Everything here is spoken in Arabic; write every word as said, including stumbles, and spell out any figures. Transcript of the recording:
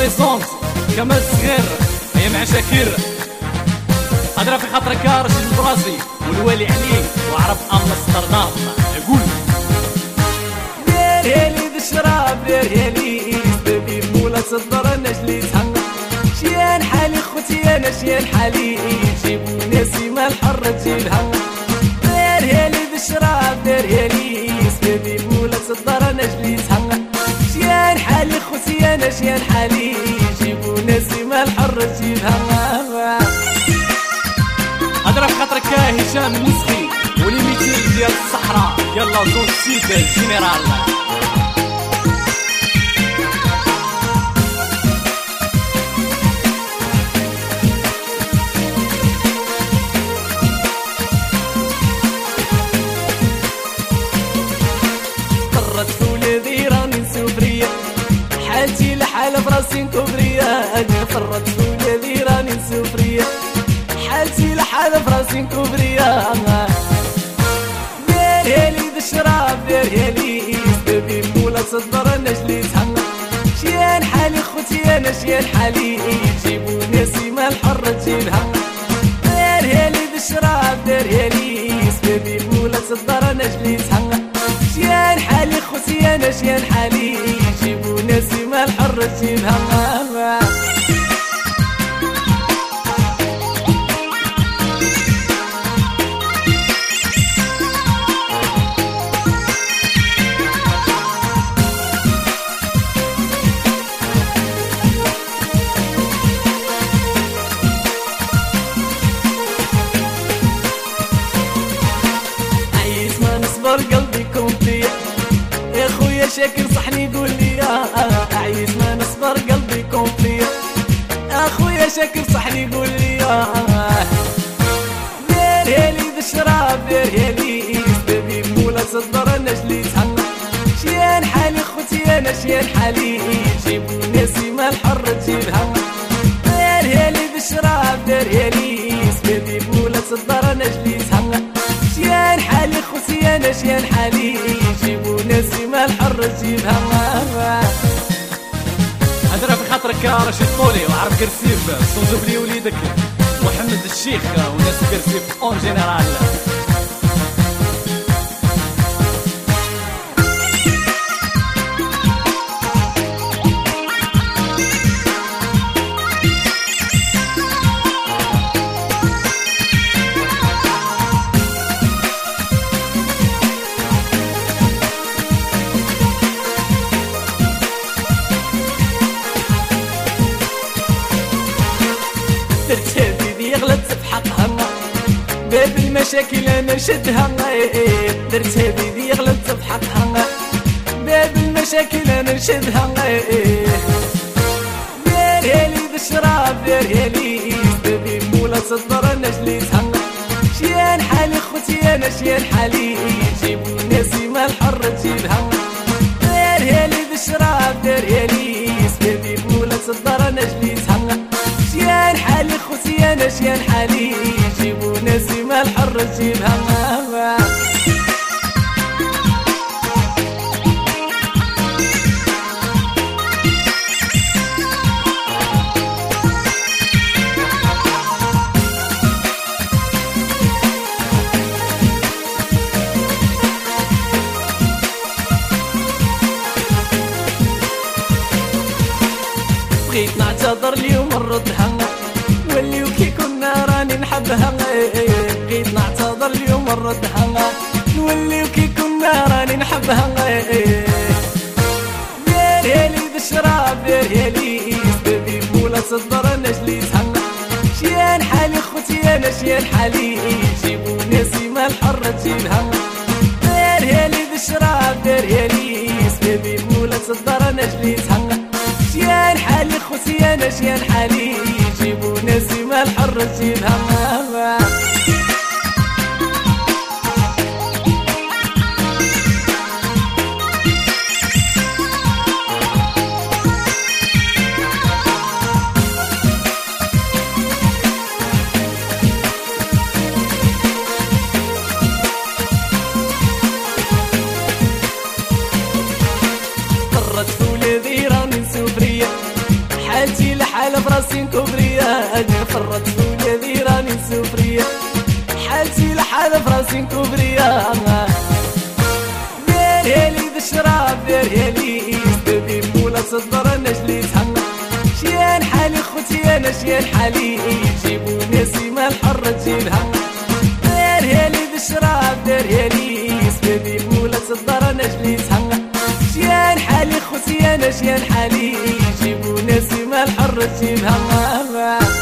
بريزونت كمال الصغير هي مع شاكر هضره في خاطرك يا رشيد البراسي والوالي عليك وعرب امستردام. قول دير لي بالشراب دير لي بابي مولا صدر نجلي تهنى شيان حالي خوتي انا شيان حالي جيبوا ناسي ما الحر تجيبها دير لي بالشراب دير لي بابي مولا صدر نجلي تهنى شيان حالي خوتي انا شيان حالي جيبوا ناسي ما الحر تجيبها. هضره في خاطرك يا هشام المسخي وليميتير ديال الصحراء يلا زون سيد جينيرال. طرت في ولادي راني نسوفريا حالتي لحال براسي نكوفريا فرت في ولادي راني نسوفريا حالتي لحال براسي نكوفريا دير لي بالشراب دير لي بابي مولا صدر نجلي تهنى شيان حالي خوتي انا شيان حالي جيبوا ناسي ما الحر تجيبها دير لي بالشراب دير لي بابي مولا صدر نجلي تهنى شيان حالي خوتي انا شيان حالي جيبوا ناسي ما الحر تجيبها. قلبي كومبلي يا خويا شاكر صحني قول لي عايز ما نصبر قلبي كومبلي يا خويا شاكر صحني قول لي دير لي بالشراب دير لي بابي مولا صدر نجلي تهنى شيان حالي خوتي انا شيان حالي جيبوا ناسي ما الحر تجيبها دير لي بالشراب دير لي بابي مولا صدر نجلي تهنى شيان حالي خوتي انا شيان حالي جيبوا ناسي ما الحر تجيبها. هضره في خاطرك يا رشيد طولي وعرب كرسيف صوتو بلي وليدك محمد الشيخ وناس كرسيف اون جينيرال. درت هذي غلطت في حقها باب المشاكل انا نشدها درت هذي غلطت في حقها باب المشاكل انا نشدها دير لي بالشراب دير لي بابي مولا صدر نجلي تهنى شيان حالي خوتي انا شيان حالي جيبوا ناسي ما الحر تجيبها دير لي بالشراب دير لي بابي مولا صدر نجلي تهنى شيان حالي خوتي انا شيان حالي جيبوا ناسي ما الحر تجيبها. بغيت نعتذر اليوم نردها وليو كي كنا راني نحبها بغيت نعتذر اليوم نردها نوليو كي كنا راني نحبها دير لي بالشراب دير لي بابي مولا صدر نجلي تهنى شيان حالي خوتي انا شيان حالي جيبوا ناسي ما الحر تجيبها دير لي بالشراب دير لي بابي مولا صدر نجلي تهنى شيان حالي خوتي انا شيان حالي جيبوا ناسي ما الحر تجيبها. حالتي لحال براسي نكوبريا انا فرطت ولادي راني سفرية حالتي لحال براسي نكوبريا ديرها لي بالشراب ديرها لي سبابي ولا تصدر انا جلي تهنى شيان حالي خوتي انا شيان حالي جيبوا ناسي ما الحرة تجيبها ديرها لي بالشراب ديرها لي سبابي ولا تصدر انا جلي تهنى شيان حالي خوتي انا شيان حالي جيبوا ناسي ما الحرة تجيبها